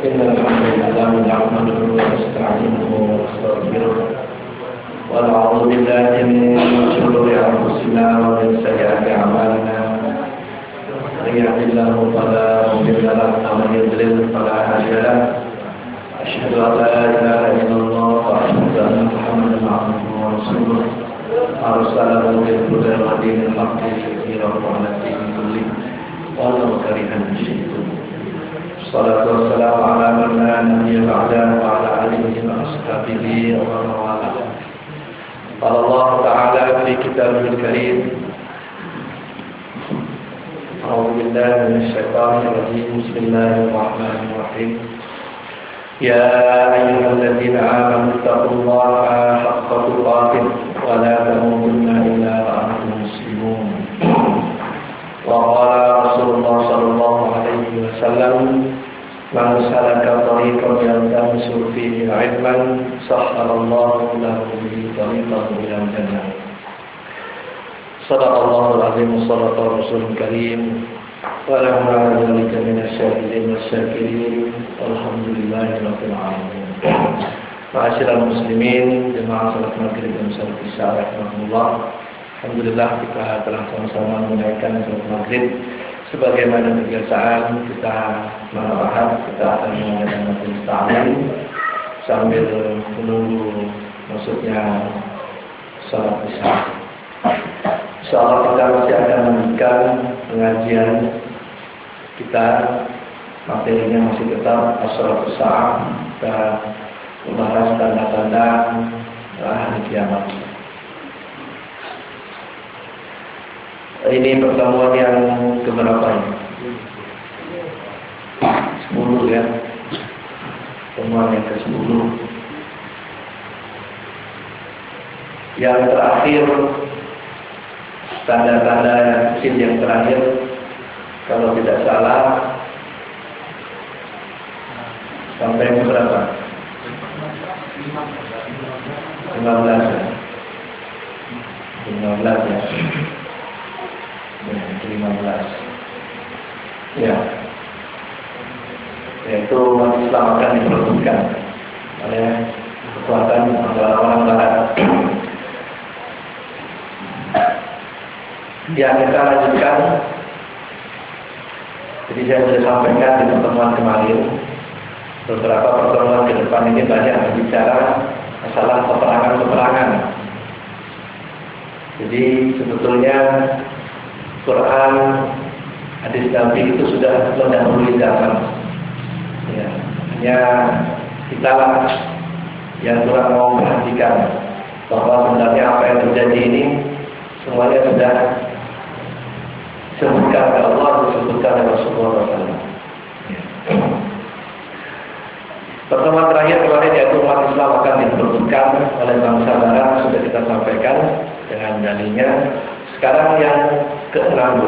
إن الحمد لله نحمده ونستعينه ونستغفره ونعوذ بالله من شرور أنفسنا ومن سيئات أعمالنا من يهد الله فلا مضل له ومن يضلل فلا هادي له أشهد أن لا إله إلا الله وأشهد أن محمدا عبده ورسوله أرسله بالهدى ودين الحق ليظهره على الدين كله ولو كره المشركون الصلاة والسلام على من لا نبي بعده وعلى آله وأصحابه ومن والاه. قال الله تعالى في كتابه الكريم: أعوذ بالله من الشيطان الرجيم. بسم الله الرحمن الرحيم. يا أيها الذين آمنوا اتقوا الله حق تقاته ولا تموتن إلا وأنتم مسلمون. وقال رسول الله صلى الله عليه وسلم: من سلك طريقا يلتمس فيه علما سخر الله له به طريقا إلى الجنة. صدق الله العظيم وصدق الرسول الكريم ونحن على ذلك من الشاهدين والشاكرين والحمد لله رب العالمين. Ma'asyiral muslimin, jemaah salat maghrib dan salat isya rahimakumullah. Alhamdulillah kita telah sama-sama menunaikan salat maghrib. Sebagaimana kebiasaan kita malam Ahad kita akan mengadakan majelis ta'lim sambil menunggu masuknya salat isya. Insyaallah kita masih akan melanjutkan pengajian kita, materinya masih tetap as-salatus sa'ah, kita membahas tanda-tanda hari kiamat. Ini pertemuan yang keberapa ini? 10 ya. Pertemuan yang ke-10. Yang terakhir, tanda-tanda kecil yang terakhir, kalau tidak salah, sampai berapa? 15 ya. 15 ya. 15. Ya. Yaitu umat Islam akan diperebutkan oleh kekuatan orang barat. Ya, kita lanjutkan. Jadi saya sudah sampaikan di pertemuan kemarin, beberapa pertemuan ke depan ini banyak berbicara masalah peperangan-peperangan. Jadi sebetulnya Quran, hadis Nabi itu sudah mendahului zaman. Ya, hanya kita yang kurang mau perhatikan bahwa sebenarnya apa yang terjadi ini semuanya sudah disebutkan oleh Allah, disebutkan oleh Rasulullah SAW. Pertemuan terakhir kemarin yaitu umat Islam akan diperebutkan oleh bangsa Barat, sudah kita sampaikan dengan dalilnya. Sekarang yang ke-16,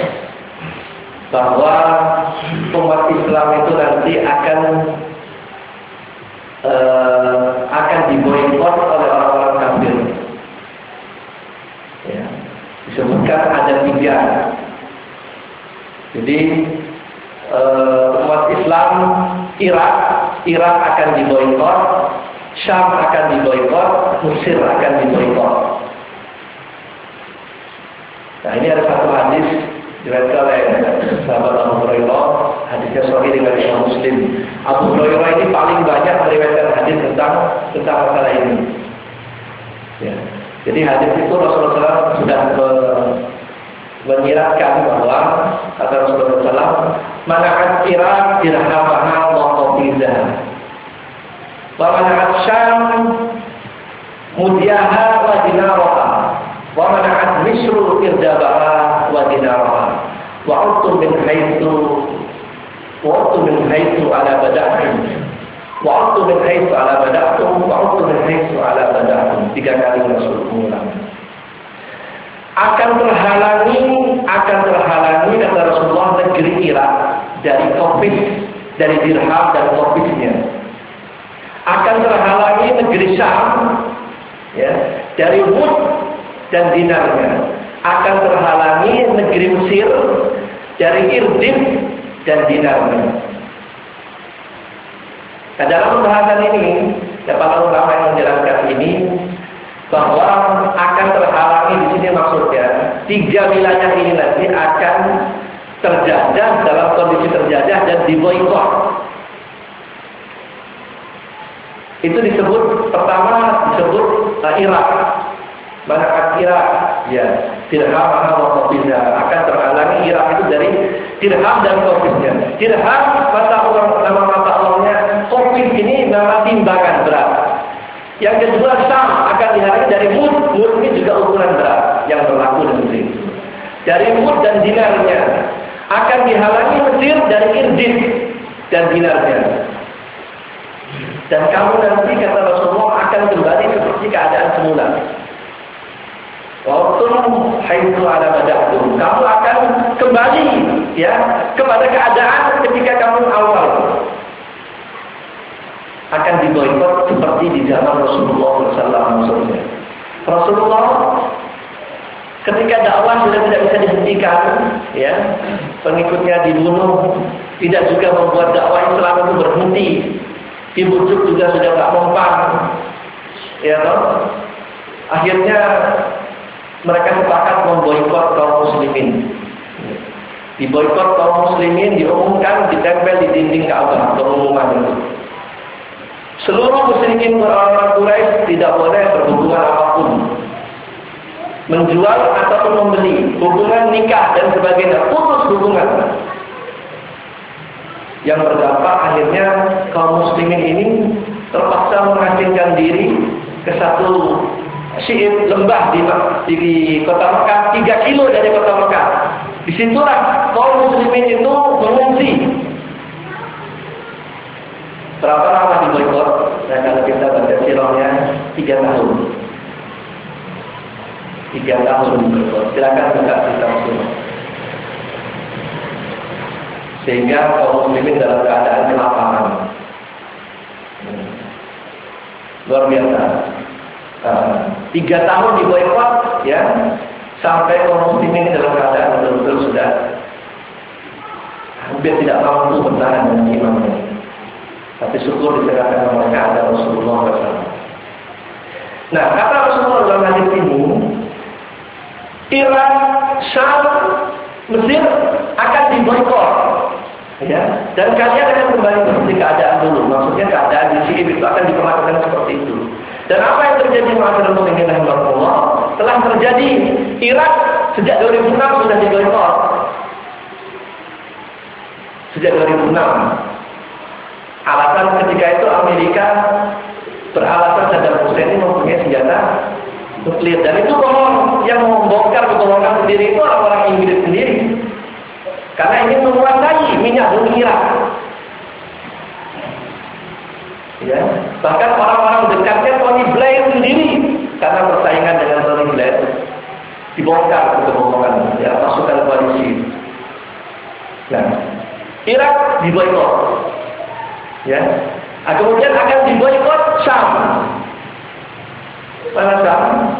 bahwa umat Islam itu nanti akan diboikot oleh orang-orang kafir. Ya, disebutkan ada 3. Jadi umat Islam Irak akan diboikot, Syam akan diboikot, Mesir akan diboikot. Nah, ini ada satu hadis diriwayatkan oleh sahabat Abu Hurairah, hadisnya sahih riwayat Imam Muslim. Abu Hurairah ini paling banyak meriwayatkan hadis tentang masalah ini. Ya. Jadi hadis itu Rasulullah SAW sudah menyiratkan bahwa kata Rasulullah SAW, mana'at Irak dirhamaha wa qafizah, wa mana'at Syam mudyaha wa dinaraha, wa mana'at Misru irdabaha wa dinaraha, wa uttu min haythu ala bada'tum, wa uttu min haythu ala bada'tum, wa uttu min haythu ala bada'tum. 3 kali Rasul mengulang. Akan terhalangi kata Rasulullah negeri Irak dari kopis, dari dirham dan kopisnya. Akan terhalangi negeri Syam ya, dari wud dan dinarnya. Akan terhalangi negeri Mesir dari irdif dan dinarnya. Nah, dalam pembahasan ini, para ulama yang menjelaskan ini bahwa akan terhalangi di sini maksudnya 3 wilayah ini nanti akan terjajah, dalam kondisi terjajah dan diboikot. Itu disebut pertama Irak. Mana Irak? Ya, dirham wa qofiznya akan terhalangi Irak itu dari dirham dan qofiznya. Dirham nama mata uangnya, qofiz ini nama timbangan berat. Yang kedua Syam akan dihalangi dari mud ini juga ukuran berat yang berlaku di Mesir. Dari mud dan dinarnya akan dihalangi Mesir dari irdin dan dinarnya. Dan kamu nanti kata Rasulullah akan kembali seperti keadaan semula. Waktu haitsu ala bada'tum, kamu akan kembali ya kepada keadaan ketika kamu awal. Akan diboikot seperti di zaman Rasulullah SAW. Rasulullah ketika dakwah sudah tidak bisa dihentikan, ya, pengikutnya dibunuh, tidak juga membuat dakwah Islam itu berhenti. Dibujuk juga sudah tak mempan, ya toh. Akhirnya mereka sepakat memboikot kaum muslimin. Diboikot kaum muslimin diumumkan, ditempel di dinding Ka'bah pengumuman itu. Seluruh musyrikin orang Quraisy tidak boleh berhubungan apapun, menjual ataupun membeli, hubungan nikah dan sebagainya, putus hubungan. Yang berdampak akhirnya kaum muslimin ini terpaksa mengasingkan diri ke satu syi'ib lembah di kota Mekah, 3 kilo dari kota Mekah. Disitulah kaum muslimin itu mengungsi. Berapa lama diboikot? Nah, kalau kita baca sirahnya 3 tahun. 3 tahun diboikot. Silakan buka kitab sirah. Sehingga kaum muslimin dalam keadaan kelaparan. Luar biasa. 3 tahun diboikot, ya, sampai kaum muslimin dalam keadaan betul-betul sudah hampir tidak mampu bertahan dengan imannya. Tapi syukur diserahkan mereka ada Rasulullah SAW. Nah, kata Rasulullah dalam hadis ini, Irak, Syam, Mesir akan diboikot, ya, dan kalian akan kembali seperti keadaan dulu. Maksudnya keadaan di sini itu akan diperlakukan seperti itu. Dan apa yang terjadi ma'asyiral muslimin rahimakumullah, telah terjadi. Irak sejak 2006 sudah diboikot. Sejak 2006. Alasan ketika itu Amerika beralasan Saddam Hussein ini mempunyai senjata nuklir, dan itu bohong. Yang membongkar kebohongan sendiri itu orang-orang Inggris sendiri, karena ingin menguasai minyak bumi Irak. Ya, bahkan orang-orang dekatnya Tony Blair sendiri, karena persaingan dengan Tony Blair, dibongkar kebohongan, ya, pasukan koalisi. Nah, Irak diboikot. Ya, kemudian akan diboikot Syam. Mana Syam?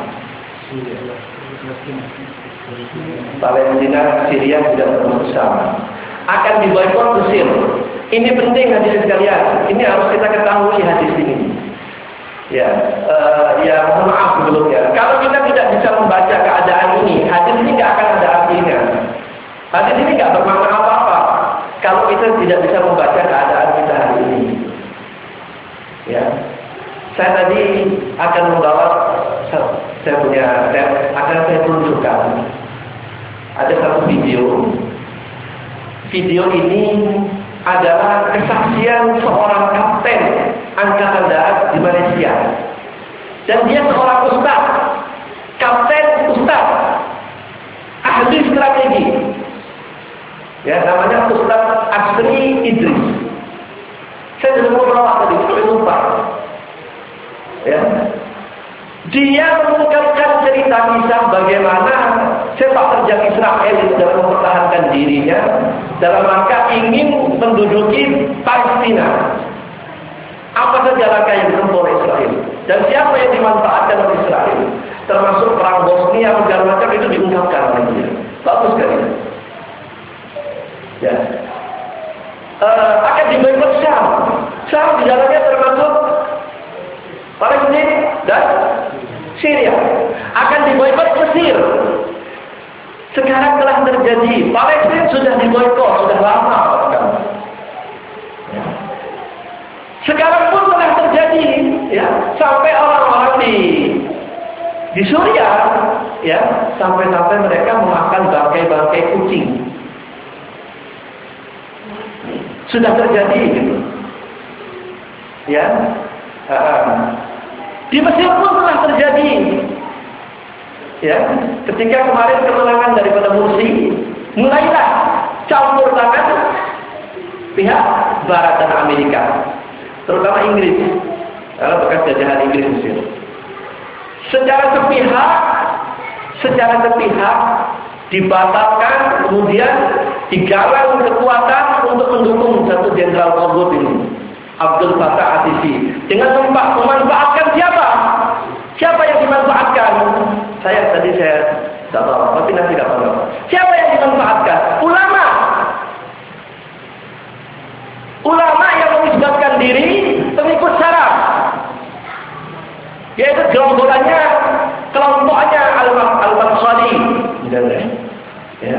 Palestina, Syria tidak termasuk Syam. Akan diboikot Mesir. Ini penting hadirin sekalian. Ini harus kita ketahui hadis ini. Ya, mohon maaf sebelumnya. Kalau kita tidak bisa membaca keadaan ini, hadis ini nggak akan ada artinya. Hadis ini nggak bermakna apa-apa kalau kita tidak bisa membaca keadaan kita hari ini. Ya, saya tadi akan membawa, akan saya tunjukkan. Ada satu video. Video ini adalah kesaksian seorang kapten angkatan darat di Malaysia. Dan dia seorang ustaz, kapten ustaz, ahli strategi. Ya, namanya Ustaz Asri Idris. Saya sudah berlawak tadi, tapi lupa. Ya. Dia mengungkapkan cerita kisah bagaimana sepak terjang Israel itu dalam mempertahankan dirinya dalam rangka ingin menduduki Palestina. Apa saja langkah yang ditempuh oleh Israel dan siapa yang dimanfaatkan oleh Israel, termasuk perang Bosnia segala macam, itu diungkapkan oleh dia. Bagus sekali. Ya. Akan diboikot Syam. Syam di dalamnya Mesir. Sekarang telah terjadi. Palestina sudah diboikot, sudah lama. Ya. Sekarang pun telah terjadi, ya, sampai orang-orang di Suriah, ya, sampai mereka memakan bangkai-bangkai kucing. Sudah terjadi, gitu. Ya, di Mesir pun telah terjadi. Ya, ketika kemarin kemenangan daripada Mursi, mulailah campur tangan pihak Barat dan Amerika, terutama Inggris, karena bekas jajahan Inggris Mesir. Secara sepihak dibatalkan, kemudian digalang kekuatan untuk mendukung satu jenderal Togut ini, Abdul Fattah Al-Sisi, dengan memanfaatkan siapa? Siapa yang dimanfaatkan? Saya tidak tahu, tapi nanti tidak tahu. Siapa yang dimanfaatkan? Ulama yang menisbatkan diri pengikut Syaraf, yaitu kelompoknya Al-Madkhali, ya.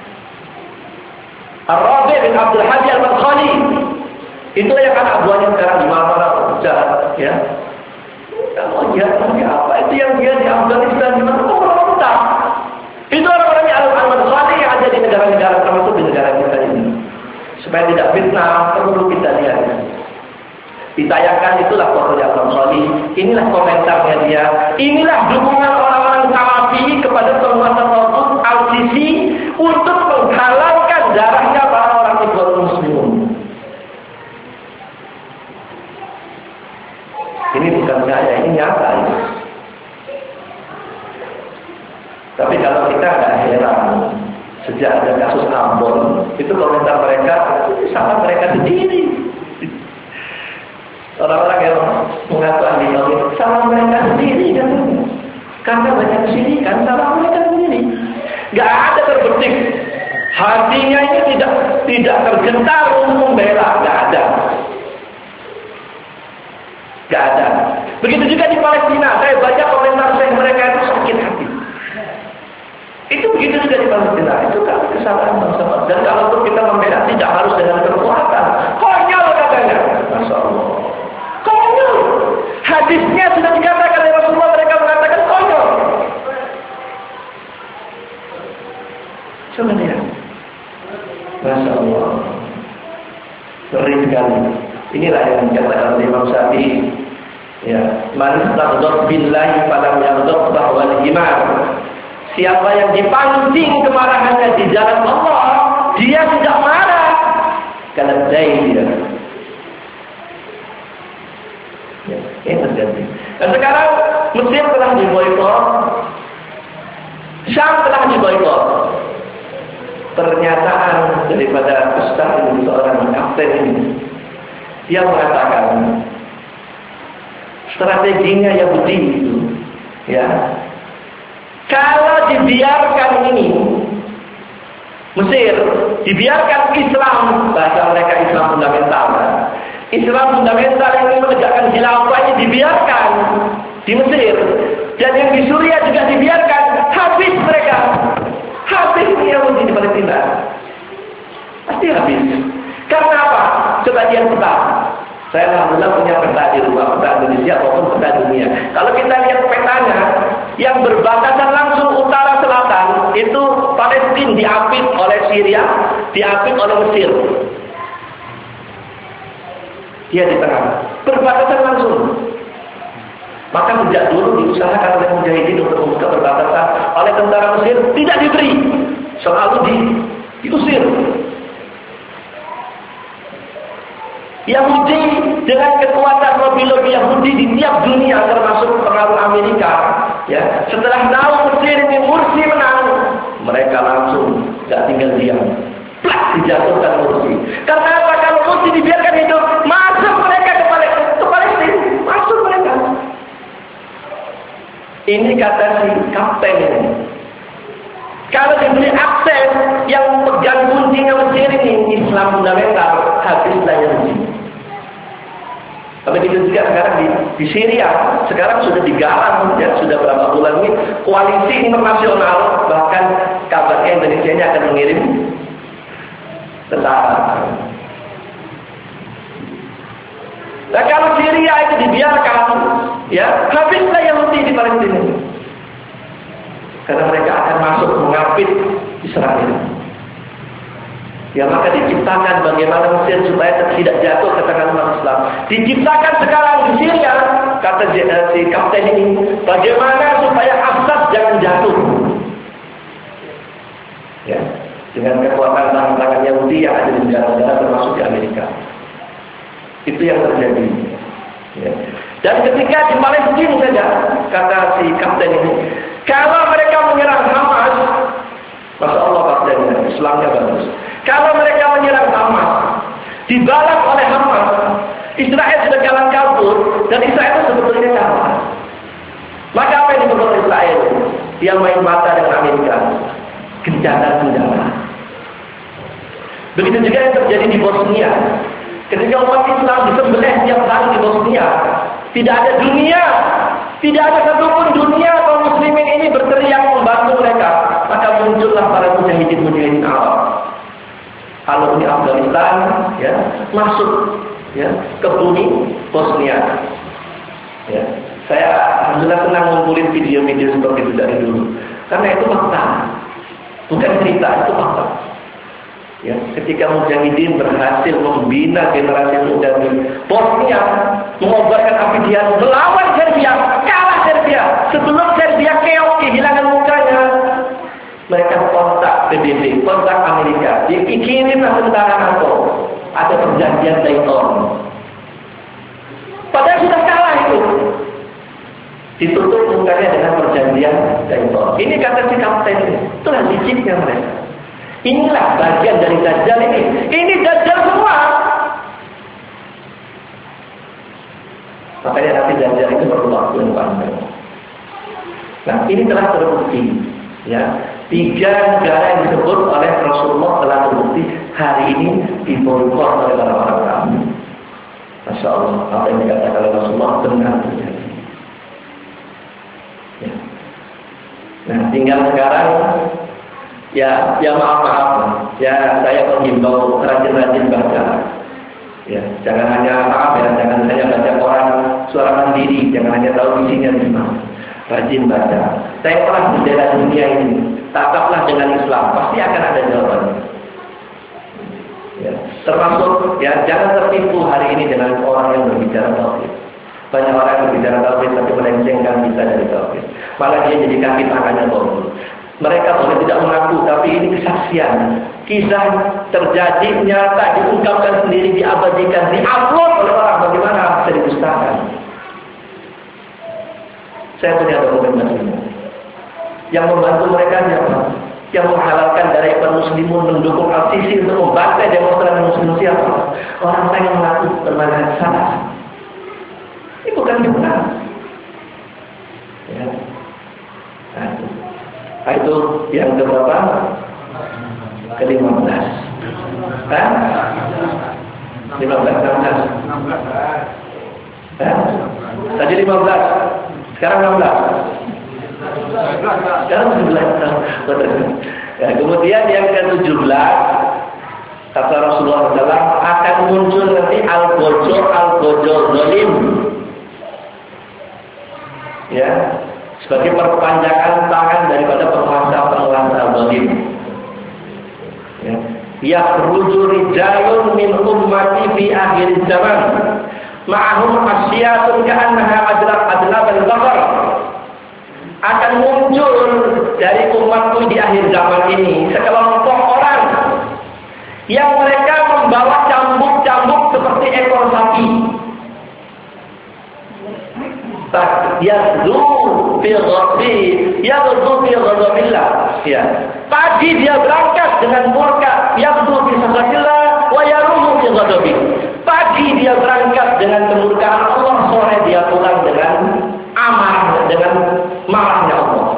Ar-Rabi' bin Abdul Hadi Al-Madkhali, itulah yang anak buahnya sekarang di mana-mana jahat, ya. Kalau dia apa itu yang dia di Afghanistan di mana orang-orang. Itu orang-orangnya Al-Madkhali yang ada di negara-negara, termasuk di negara kita ini. Supaya tidak fitnah, perlu kita lihat. Ditayangkan itulah fotonya Al-Madkhali. Inilah komentarnya dia. Inilah dukungan orang-orang Salafi kepada penguasa Togut Al-Sisi untuk menghalalkan darahnya para orang Ikhwanul Muslimun. Ini bukan saya, ini nyata ini. Tapi kalau kita nggak heran, sejak ada kasus Ambon, itu komentar mereka sama mereka sendiri. Orang-orang yang mengaku ahli tauhid sama mereka sendiri kan? Karena banyak sini kan sama mereka sendiri. Nggak ada terbetik. Hatinya ini tidak tergentar untuk membela, nggak ada. Gak ada. Begitu juga di Palestina. Saya baca komentar mereka itu sakit hati. Itu begitu juga di Palestina. Itu kan kesalahan bangsa. Dan kalau kita membela tidak harus dengan kekuatan. Konyol katanya. Masya Allah. Konyol. Hadisnya sudah dikatakan oleh Rasulullah, mereka mengatakan konyol. Coba lihat. Masya Allah. Ngeri sekali. Inilah yang dikatakan oleh Imam Syafi'i. Ya, man istaghdab billahi falam yaghdab bahwal iman. Siapa yang dipancing kemarahannya di jalan Allah, dia tidak marah. Kalau dia. Ya, ini terjadi. Dan sekarang Mesir telah diboikot, Syam telah diboikot. Pernyataan daripada ustaz ini, seorang kapten ini, dia mengatakan strateginya Yahudi itu, ya, kalau dibiarkan ini Mesir, dibiarkan Islam, bahasa mereka Islam fundamental, Islam fundamental yang ingin menegakkan khilafah ini dibiarkan di Mesir, dan yang di Suriah juga dibiarkan, habis mereka, habis Yahudi di Palestina, pasti habis. Karena apa? Coba dia peta. Saya alhamdulillah punya peta di rumah, peta Indonesia maupun peta dunia. Kalau kita lihat petanya, yang berbatasan langsung utara selatan, itu Palestina diapit oleh Syria, diapit oleh Mesir. Dia di tengah, berbatasan langsung. Maka sejak dulu diusahakan oleh Mujahidin untuk membuka perbatasan, oleh tentara Mesir tidak diberi, selalu diusir. Yahudi dengan kekuatan lobby-lobby Yahudi di tiap dunia, termasuk pengaruh Amerika, ya, setelah tahu Mesir ini Mursi menang, mereka langsung gak tinggal diam, plak, dijatuhkan Mursi. Karena apa? Kalau Mursi dibiarkan hidup, masuk mereka ke Palestina, masuk mereka. Ini kata si kapten ini. Kalau diberi akses, yang pegang kuncinya Mesir ini Islam fundamental, habislah Yahudi. Begitu begitu juga sekarang di Syria, sekarang sudah digalang, ya, sudah berapa bulan ini koalisi internasional, bahkan kabarnya Indonesia ini akan mengirim tentara. Nah, kalau Syria itu dibiarkan, ya, habislah Yahudi di Palestina. Karena mereka akan masuk mengapit Israel. Ya, maka diciptakan bagaimana Mesir supaya tidak jatuh ke tangan umat Islam. Diciptakan sekarang di Syria, kata si kapten ini, bagaimana supaya Assad jangan jatuh. Ya, dengan kekuatan tangan Yahudi yang ada di negara-negara termasuk di Amerika. Itu yang terjadi. Ya. Dan ketika di Palestina saja, kata si kapten ini, kalau mereka menyerang Hamas, Masya Allah kaptennya, Islamnya bagus. Kalau mereka menyerang Hamas, dibalas oleh Hamas, Israel sudah jalan kabur, dan Israel itu sebetulnya kalah. Maka apa yang diperlukan Israel? Dia main mata dengan Amerika, gencatan senjata. Begitu juga yang terjadi di Bosnia. Ketika umat Islam disembelih tiap hari di Bosnia, tidak ada dunia, tidak ada satupun dunia kaum muslimin ini berteriak membantu mereka. Maka muncullah para mujahidin Arab. Kalau di Afghanistan, ya, masuk, ya, ke bumi Bosnia. Ya, saya alhamdulillah senang ngumpulin video-video seperti itu dari dulu, karena itu fakta, bukan cerita, itu fakta. Ya, ketika mujahidin berhasil membina generasi muda di Bosnia, mengobarkan api jihad melawan Serbia, kalah Serbia. Sebelum Serbia keok kehilangan mukanya, mereka kontak PBB, kontak Amerika, dikirimlah tentara NATO, ada perjanjian Dayton. Padahal sudah kalah itu, ditutup mukanya dengan perjanjian Dayton. Ini kata si kapten, itulah liciknya mereka. Inilah bagian dari Dajjal ini. Ini Dajjal semua. Makanya nanti Dajjal itu perlu waktu yang panjang. Nah, ini telah terbukti. Ya, 3 negara yang disebut oleh Rasulullah telah terbukti hari ini diboikot oleh orang-orang kafir. Masya Allah, apa yang dikatakan oleh Rasulullah benar terjadi. Ya. Nah, tinggal sekarang. Ya maaf, ya saya menghimbau rajin-rajin baca. Ya, jangan hanya jangan hanya baca koran suara mandiri, jangan hanya tahu isinya di mana. Rajin baca. Saya pernah membela dunia ini, tataplah dengan Islam, pasti akan ada jawabannya. Ya, termasuk, ya, jangan tertipu hari ini dengan orang yang berbicara tauhid. Banyak orang yang berbicara tauhid tapi melencengkan kita dari tauhid. Malah dia jadi kaki tangannya tauhid. Mereka boleh tidak mengaku, tapi ini kesaksian. Kisah terjadi, nyata, diungkapkan sendiri, diabadikan, diupload oleh orang. Bagaimana bisa didustakan? Saya punya dokumentasinya. Yang membantu mereka siapa? Yang menghalalkan darah ikhwan muslimun, mendukung Al-Sisi untuk membantai demonstran muslim siapa? Orang-orang yang mengaku bermanhaj salah. Ini bukan benar. Ya. Nah, itu yang keberapa? Ke-15. Hah? 15, 16. Hah? Tadi 15. Sekarang 16. Sekarang 19. Ya, kemudian yang ke-17, kata Rasulullah SAW, akan muncul nanti al-gojo zalim. Ya, sebagai perpanjangan tangan daripada penguasa zalim. Ya, yakhruju rijalun min ummati fi akhir zaman ma'ahum asyatun ka'annaha adlabal bahr. Akan muncul dari umatku di akhir zaman ini sekelompok orang yang mereka membawa cambuk-cambuk seperti ekor sapi. Yadzu fi ghadabillah. Ya. Pagi dia berangkat dengan murka, yadzu fi ghadabillah wa yaruhu fi ghadabi. Pagi dia berangkat dengan kemurkaan Allah, sore dia pulang dengan amarah, dengan marahnya Allah.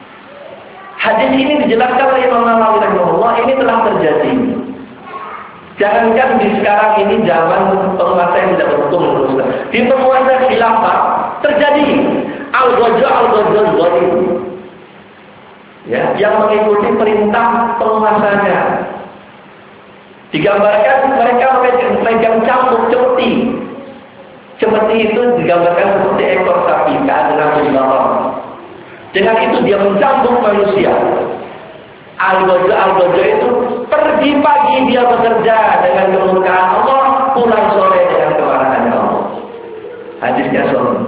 Hadis ini dijelaskan oleh Imam Nawawi rahimahullah, ini telah terjadi. Jangankan di sekarang ini zaman penguasa yang tidak berhukum menurut Islam. Di penguasa khilafah terjadi al-ghajah zalim. Ya, yang mengikuti perintah penguasanya. Digambarkan mereka memegang cambuk cemeti. Cemeti itu digambarkan seperti ekor sapi, dengan bilawan. Dengan itu dia mencambuk manusia. Al-ghajah itu pergi pagi dia bekerja dengan kemurkaan Allah, pulang sore dengan kemarahan Allah. Hadisnya sahih.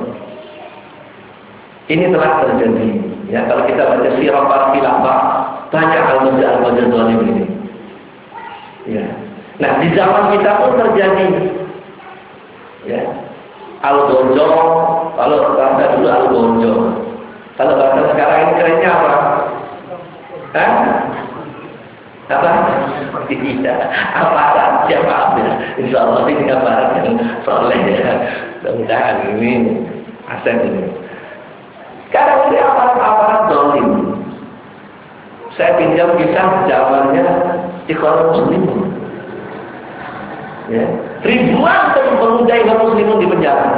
Ini telah terjadi. Ya, kalau kita baca sirah para khilafah, banyak al-ghajah zalim ini. Ya. Nah, di zaman kita pun terjadi. Ya. Al-ghajah, kalau bahasa dulu al-ghajah. Kalau bahasa sekarang ini kerennya apa? Hah? Apa? Tidak. Aparat siapa ambil? Insya Allah ini aparat yang soleh ya. Mudah-mudahan ini aset ini. Sekarang ini aparat zalim. Saya pinjam kisah zamannya Ikhwanul Muslimin. Ya. Ribuan pemuda Ikhwanul Muslimin di penjara.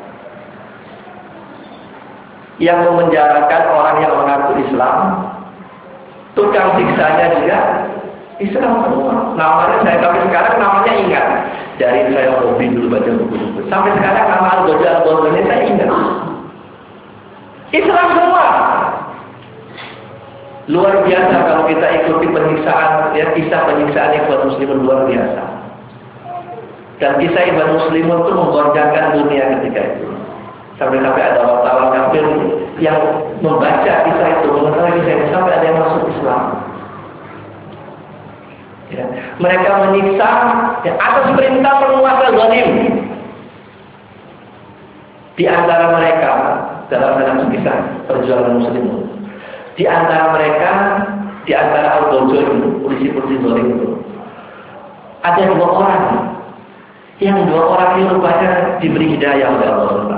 Yang memenjarakan orang yang mengaku Islam. Tukang siksanya juga Islam semua. Namanya saya tapi sekarang namanya ingat. Dari saya hobi dulu baca buku-buku. Sampai sekarang nama al-ghajah ini saya ingat. Islam semua. Luar biasa kalau kita ikuti penyiksaan, ya, kisah penyiksaan Ikhwan Muslimin luar biasa. Dan kisah Ikhwan Muslimin itu menggoncangkan dunia ketika itu. Sampai-sampai ada wartawan kafir yang membaca kisah itu, mengetahui kisah itu, sampai ada yang masuk Islam. Ya. Mereka menyiksa ya, atas perintah penguasa zalim. Di antara mereka dalam kisah perjuangan Muslimin, di antara mereka, di antara al-ghajah itu, polisi-polisi zalim itu, ada 2 orang. Yang 2 orang ini rupanya diberi hidayah oleh Allah SWT.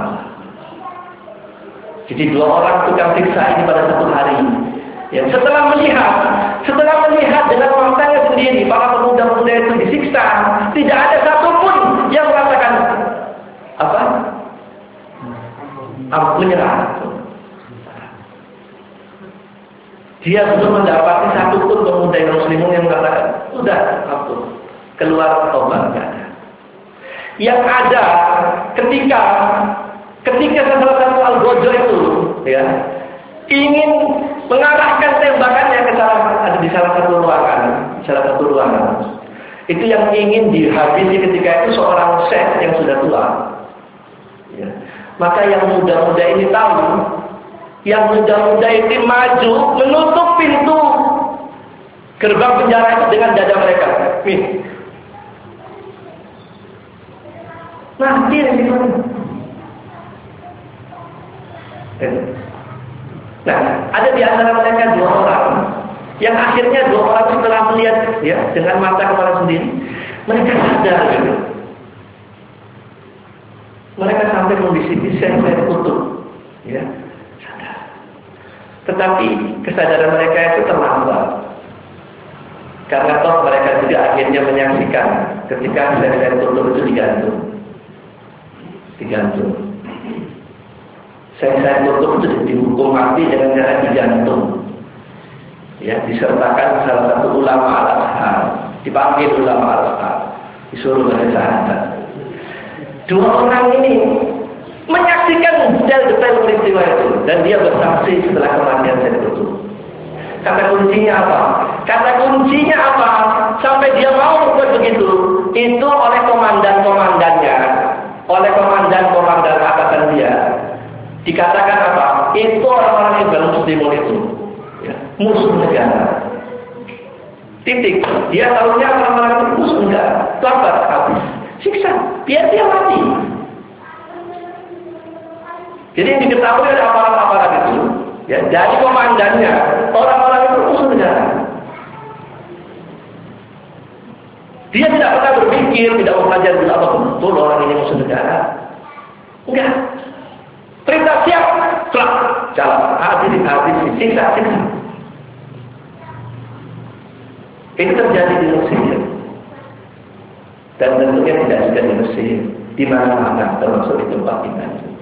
Jadi 2 orang tukang siksa ini pada satu hari, ya, setelah melihat dengan matanya sendiri para pemuda-pemuda itu disiksa, tidak ada satupun yang merasakan apa? Menyerah. Dia belum mendapati satupun pemuda yang muslimin yang mengatakan, sudah, aku keluar tobat, tidak ada. Yang ada ketika salah satu al-ghajah itu, ya, ingin mengarahkan tembakannya ke salah satu ruangan. Itu yang ingin dihabisi ketika itu seorang syekh yang sudah tua. Ya. Maka yang muda-muda ini tahu, yang muda-muda itu maju menutup pintu gerbang penjara itu dengan dada mereka. Mati di situ. Nah, ada di antara mereka 2 orang yang akhirnya 2 orang setelah melihat, ya, dengan mata kepala sendiri, mereka sadar gitu. Mereka sampai kondisi saya tutup, ya, sadar. Tetapi kesadaran mereka itu terlambat, karena toh mereka juga akhirnya menyaksikan ketika saya tutup itu digantung. Saya tutup itu dihukum mati dengan cara digantung. Ya, disertakan salah satu ulama al-Azhar, dipanggil ulama al-Azhar, disuruh bersyahadat. 2 orang ini menyaksikan detail-detail peristiwa itu, dan dia bersaksi setelah kematian saya tutup. Kata kuncinya apa? Sampai dia mau berbuat begitu, itu oleh komandan-komandannya, oleh komandan atasan dia. Dikatakan apa? Itu orang-orang Ikhwan Muslimin itu, ya, musuh negara. Titik. Dia tahunya orang-orang itu musuh negara. Lambat habis. Siksa. Biar dia mati. Jadi yang diketahui oleh aparat-aparat itu, ya, dari komandannya, orang-orang itu musuh negara. Dia tidak pernah berpikir, tidak mempelajari apa betul orang ini musuh negara. Enggak. Perintah siap, kelak, jalan, habis, siksa. Itu terjadi di Mesir. Dan tentunya tidak juga di Mesir, di mana-mana, termasuk di tempat kita.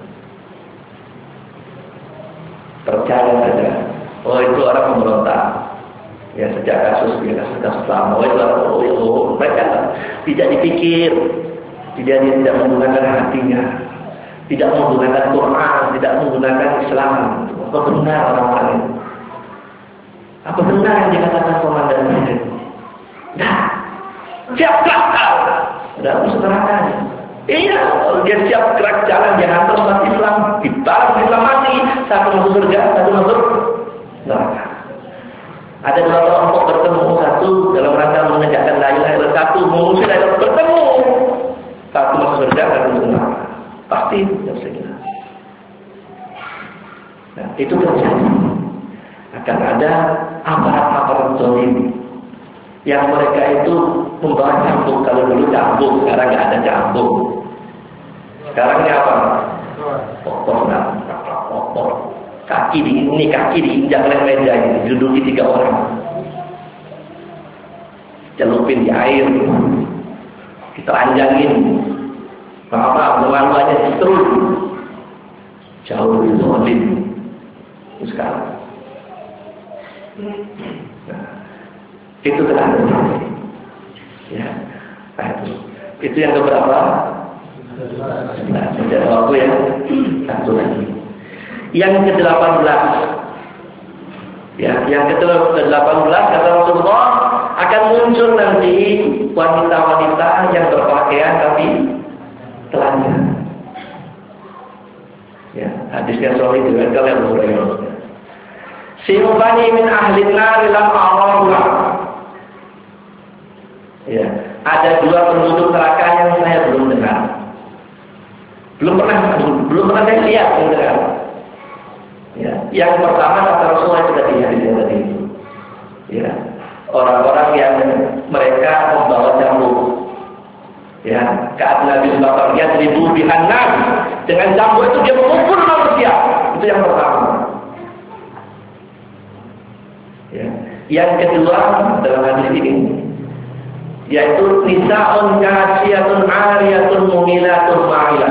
Percaya saja, oh itu orang pemberontak. Ya sejak kasus lama, mereka tidak dipikir, tidak menggunakan hatinya, tidak menggunakan Quran, tidak menggunakan Islam. Apa benar orang-orang itu? Apa benar yang dikatakan komandan itu? Nah, siap gerak, sudah masuk neraka. Iya, dia siap gerak jalan, dia hantar umat Islam, dibalas Islam mati, satu masuk surga, satu masuk neraka. Ada dua kelompok bertemu, satu dalam rangka menegakkan la ilaha illallah, satu mengusir ayat bertemu, satu masuk surga, satu masuk neraka. Pasti yang segera. Nah, itu terjadi. Akan ada aparat-aparat zalim yang mereka itu membawa cambuk. Kalau dulu cambuk, sekarang nggak ada cambuk. Sekarang ini apa? Popor. Kaki diinjak oleh meja ini, diduduki 3 orang. Celupin di air, ditelanjangin. Pengaluannya diterus. Jauh lebih zalim. Sekarang. Nah, itu telah terjadi. Ya, itu yang keberapa? Nah, sudah waktu ya. Satu lagi. Yang ke-18. Ya, yang ke-18 kata Rasulullah akan muncul nanti wanita-wanita yang berpakaian tapi telanjang. Ya, hadisnya sahih diriwayatkan oleh Abu Hurairah. Sinubani min ahli nar lam a'rafha. Ya, ada 2 penduduk neraka yang saya belum dengar. Belum pernah saya lihat dengar. Ya, yang pertama kata Rasulullah itu tadi tadi itu. Ya, orang-orang yang mereka membawa cambuk. Ya, ka'adna bil bakar yadribu bihan nas. Dengan cambuk itu dia memukul manusia. Itu yang pertama. Ya. Yang kedua dalam hadis ini yaitu nisa'un kasiyatun 'ariyatun mumilatun ma'ilah.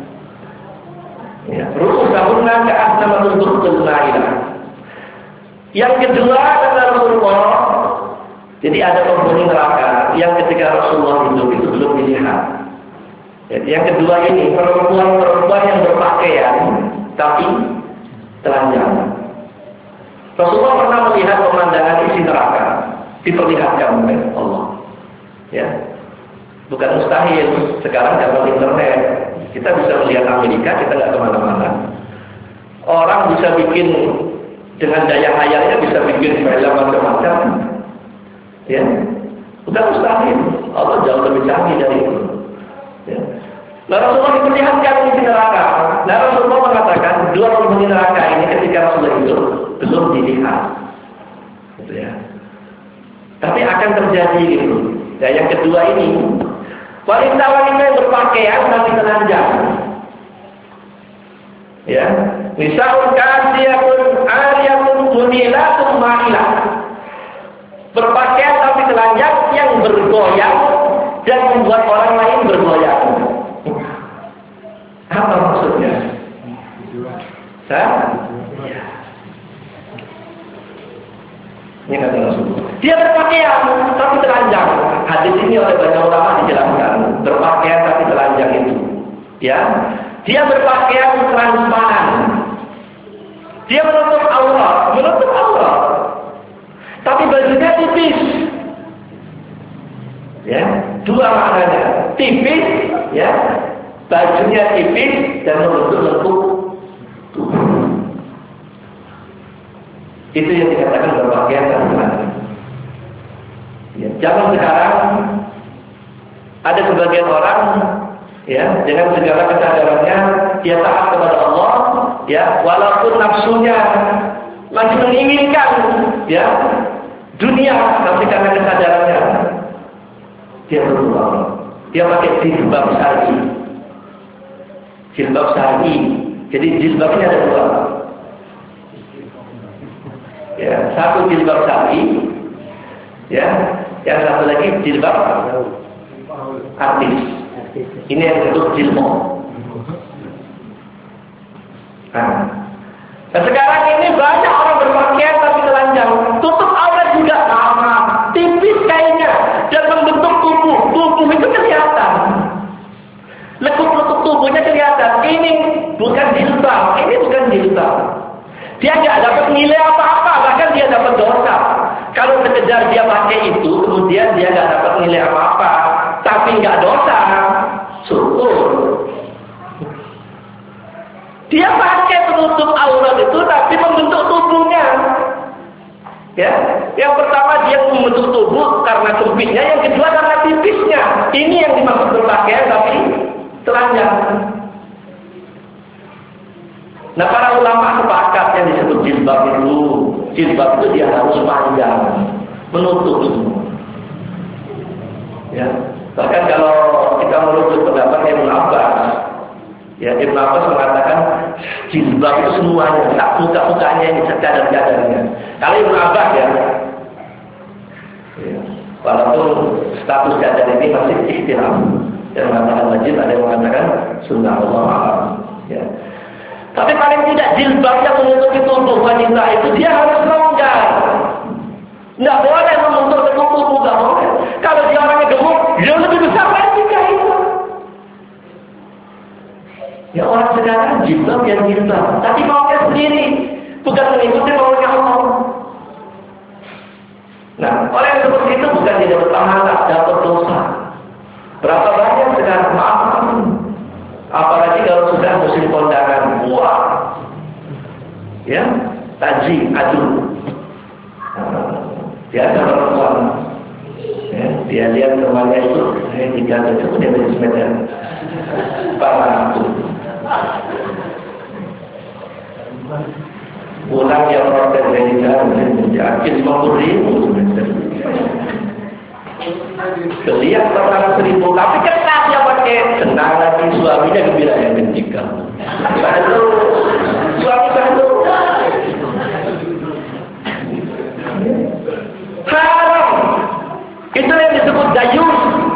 Ya, ru'usahunna ka'annamatul burqul ma'ilah. Yang kedua kata Rasulullah, jadi ada penghuni neraka yang ketika Rasulullah hidup itu belum dilihat. Jadi yang kedua ini perempuan-perempuan yang berpakaian tapi telanjang. Rasulullah pernah melihat pemandangan isi neraka, diperlihatkan oleh Allah. Ya, bukan mustahil. Sekarang zaman internet, kita bisa melihat Amerika, kita nggak kemana-mana. Orang bisa bikin dengan daya hayalnya, bisa bikin film macam-macam. Ya, bukan mustahil. Allah jauh lebih canggih dari itu. Ya. Nah, Rasulullah diperlihatkan isi neraka. Nah, Rasulullah mengatakan 2 penghuni neraka ini ketika Rasulullah itu belum dilihat, gitu ya. Tapi akan terjadi gitu. Ya, yang kedua ini wanita-wanita yang berpakaian tapi telanjang. Ya, misalnya kasiyatun 'ariyatun mumilatun ma'ilah. Berpakaian tapi telanjang yang bergoyang dan membuat orang lain bergoyang. Apa maksudnya? Ini kata Rasulullah. Dia berpakaian tapi telanjang. Hadis ini oleh banyak ulama dijelaskan. Berpakaian tapi telanjang itu, ya. Dia berpakaian transparan. Dia menutup aurat, tapi bajunya tipis. Ya, 2 maknanya. Tipis, ya. Bajunya tipis dan menutup tubuh. Itu yang dikatakan berpakaian transparan. Ya, zaman sekarang ada sebagian orang, ya, dengan segala kesadarannya dia taat kepada Allah, ya, walaupun nafsunya masih menginginkan, ya, dunia, tapi karena kesadarannya dia berubah. Dia pakai jilbab syar'i. Jilbab syar'i. Jadi jilbabnya ada 2. Ya, satu jilbab syar'i, ya, yang satu lagi jilbab Artis. Ini yang disebut jilbab. Nah, sekarang ini banyak orang berpakaian tapi telanjang, tutup aurat juga sama, tipis kainnya dan membentuk tubuh. Tubuh itu kelihatan. Lekuk-lekuk tubuhnya kelihatan. Ini bukan jilbab, ini bukan jilbab. Dia nggak dapat nilai apa-apa, bahkan dia dapat dosa. Kalau sekedar dia pakai itu, kemudian dia nggak dapat nilai apa-apa, tapi nggak dosa, syukur. Dia pakai penutup aurat itu, tapi membentuk tubuhnya. Ya, yang pertama dia membentuk tubuh karena sempitnya, yang kedua karena tipisnya. Ini yang dimaksud berpakaian tapi telanjang. Nah, para ulama sepakat yang disebut jilbab itu dia harus panjang, menutup semua. Ya, bahkan kalau kita merujuk pendapat Ibnu Abbas, ya Ibnu Abbas mengatakan jilbab itu semuanya, tak buka-bukanya ini cadar-cadarnya. Kalau Ibnu Abbas ya, walaupun status cadar ini masih ikhtilaf. Yang mengatakan wajib, ada yang mengatakan sunnah, Allah. Ya. Tapi paling tidak jilbab yang menutupi tubuh wanita itu dia harus longgar. Nggak boleh menutup tubuh, nggak boleh. Kalau dia orangnya gemuk, dia lebih besar lagi itu. Ya orang sekarang jilbab yang jilbab, tapi maunya sendiri, bukan mengikuti maunya Allah. Nah, orang yang seperti itu bukan dia dapat pahala, dapat dosa. Berapa banyak sekarang maaf. Apalagi kalau sudah musim kondangan, wah, ya, taji, adu, biasa perempuan, ya, dia lihat temannya itu, jika itu dia beli sepeda, parah itu, pulang dia protes dari jalan, menjadi 50.000 semeter. Lihat orang 1.000, tapi ketat dia pakai, senang lagi suaminya gembira yang kencingkan. Lalu suami bantu. Haram. Itu yang disebut dayus.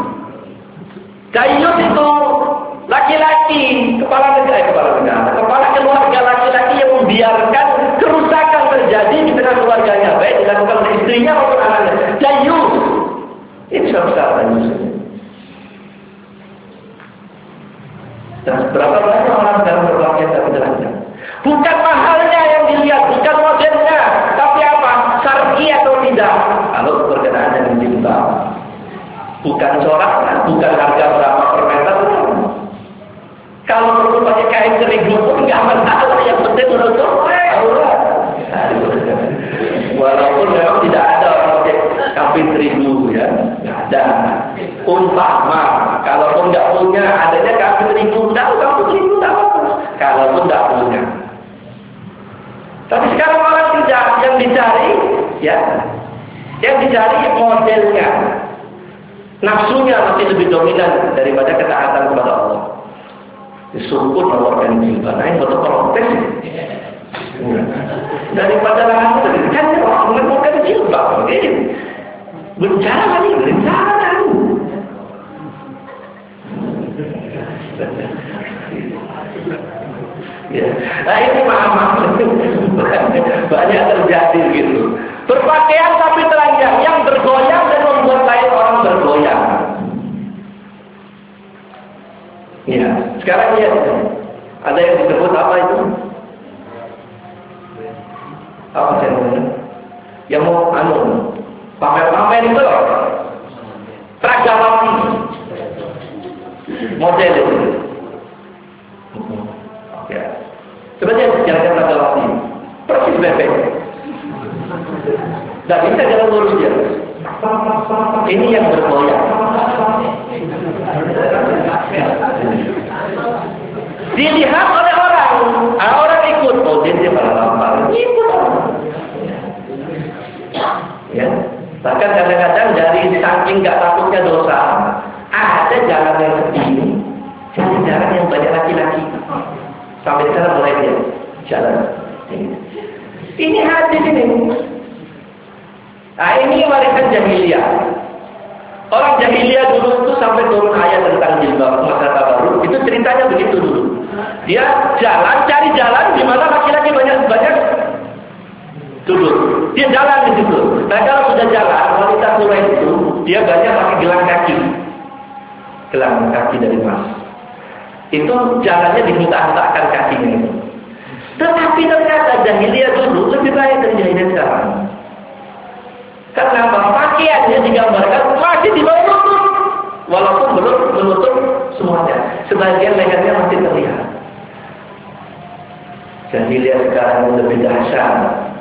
Dayus itu laki-laki, kepala keluarga laki-laki yang membiarkan kerusakan terjadi di tengah keluarganya, baik dilakukan oleh istrinya maupun anaknya. Dayus. Ini besar dayus. Dan berapa banyak orang sekarang berpakaian tapi telanjang. Bukan mahalnya yang dilihat, bukan modelnya, tapi apa? Syar'i atau tidak. Kalau berkenaan dengan jilbab, bukan coraknya, bukan harga berapa per meter. Kalau perlu pakai kain 1.000 pun nggak masalah, yang penting menutup aurat. Walaupun memang tidak ada orang pakai kafir 1.000 ya, nggak ada. Umpama, kalaupun nggak punya, adanya kafir 1.000, kamu 1.000 nggak apa-apa. Kalaupun nggak punya. Tapi sekarang orang tidak, yang dicari, ya, yang dicari modelnya, nafsunya masih lebih dominan daripada ketaatan kepada Allah. Disuruh mengeluarkan jilbab, nah ini betul protes. Daripada langsung kan orang mengeluarkan jilbab, ini bencana nih, bencana. Ya. Nah ini maaf banyak terjadi gitu. Berpakaian tapi telanjang, yang bergoyang dan membuat lain orang bergoyang. Ya, sekarang lihat ada yang disebut apa itu? Apa sih namanya? Yang mau pamer-pamer itu loh. Pragawati model itu. Ya. Coba jalan Pragawati. Persis bebek. Tidak bisa jalan lurus dia. Ini yang bergoyang. Dilihat oleh orang, orang ikut. Oh dia malah lapar. Ikut orang. Ya. Bahkan kadang-kadang dari saking nggak takutnya dosa, ada jalan yang begini, jalan yang banyak laki-laki. Sampai sekarang mulai dia jalan. Ini hadis ini. Nah ini warisan jahiliyah. Orang jahiliyah dulu itu sampai turun ayat tentang jilbab masa tabarruk, itu ceritanya begitu dulu. Dia cari jalan di mana laki-laki banyak duduk. Dia jalan di situ. Nah kalau sudah jalan, wanita tua itu dia banyak pakai gelang kaki dari emas. Itu jalannya dimutak-mutakkan kakinya itu. Tetapi ternyata jahiliyah dulu lebih baik dari jahiliyah sekarang. Karena pakaiannya digambarkan masih di bawah lutut, walaupun belum menutup semuanya. Sebagian lehernya masih terlihat. Jahiliyah sekarang lebih dahsyat.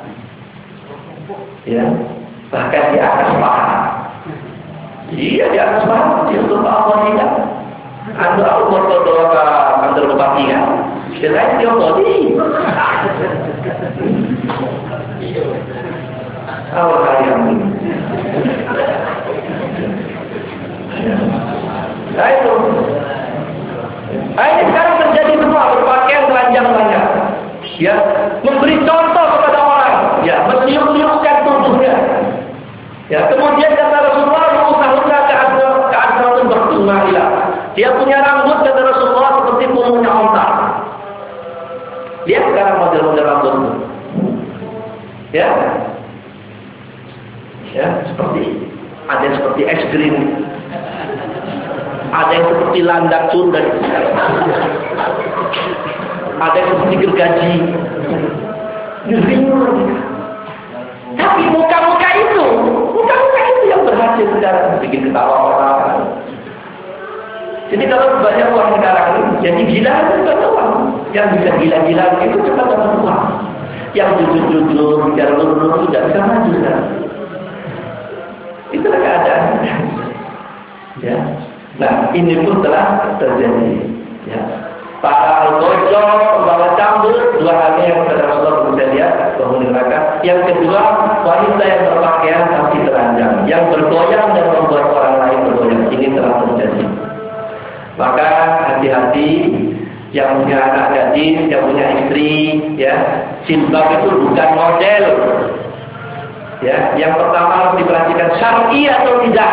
Ya, bahkan di atas paha. Iya, di atas paha. Dia untuk apa tidak? Anda berdoa ke kantor bupati kan? Selain dia bodi. Awal kalian ini. Nah itu. Ini sekarang terjadi semua berpakaian telanjang banyak. Ya, memberi contoh kepada orang. Ya, meniup-niupkan tubuhnya. Ya, kemudian kata Rasulullah, "Usahuna ka'asratun bertumailah." Dia punya rambut kata Rasulullah seperti punggungnya onta. Lihat sekarang model-model rambut. Ya. Ya, seperti ada yang seperti es krim. Ada yang seperti landak Sunda. Ada yang seperti gergaji. Tapi muka-muka itu yang berhasil sekarang bikin ketawa orang. Jadi kalau banyak uang sekarang jadi gila itu bukan uang. Yang bisa gila-gila itu cepat dapat uang. Yang jujur-jujur, bicara lurus itu tidak bisa maju kan. Itulah keadaan. Ya. Nah, ini pun telah terjadi. Ya. Para al-gojo, pembawa cambuk, dua hal yang kata Rasulullah bisa lihat penghuni neraka. Yang kedua, wanita yang berpakaian tapi telanjang, yang bergoyang dan membuat orang lain bergoyang. Ini telah terjadi. Maka hati-hati yang punya anak gadis, yang punya istri, ya, jilbab itu bukan model. Ya, yang pertama harus diperhatikan syar'i atau tidak.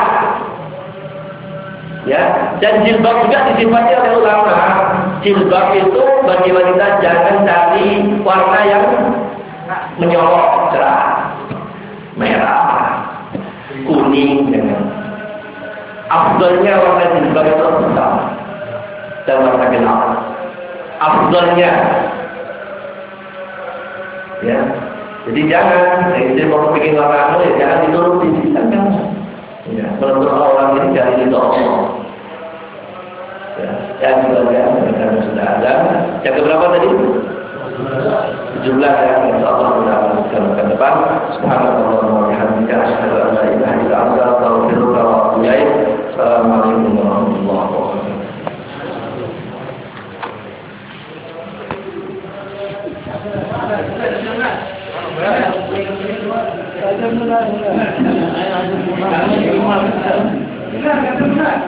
Ya, dan jilbab juga disifati oleh ulama. Jilbab itu bagi wanita jangan cari warna yang menyolok cerah, merah, kuning, dengan afdalnya warna jilbab itu hitam dan warna gelap. Afdalnya, ya. Jadi jangan, istri mau bikin warna ya jangan dituruti, kan? Ya, menurut orang ini cari itu Allah. Ya, dan sebagian mereka sudah ada. Yang keberapa tadi? 17 ya. InsyaAllah kita akan ke depan. Subhanallah wa bihamdika asyhadu an la ilaha illa anta astaghfiruka wa atubu ilaik. Assalamualaikum warahmatullahi wabarakatuh.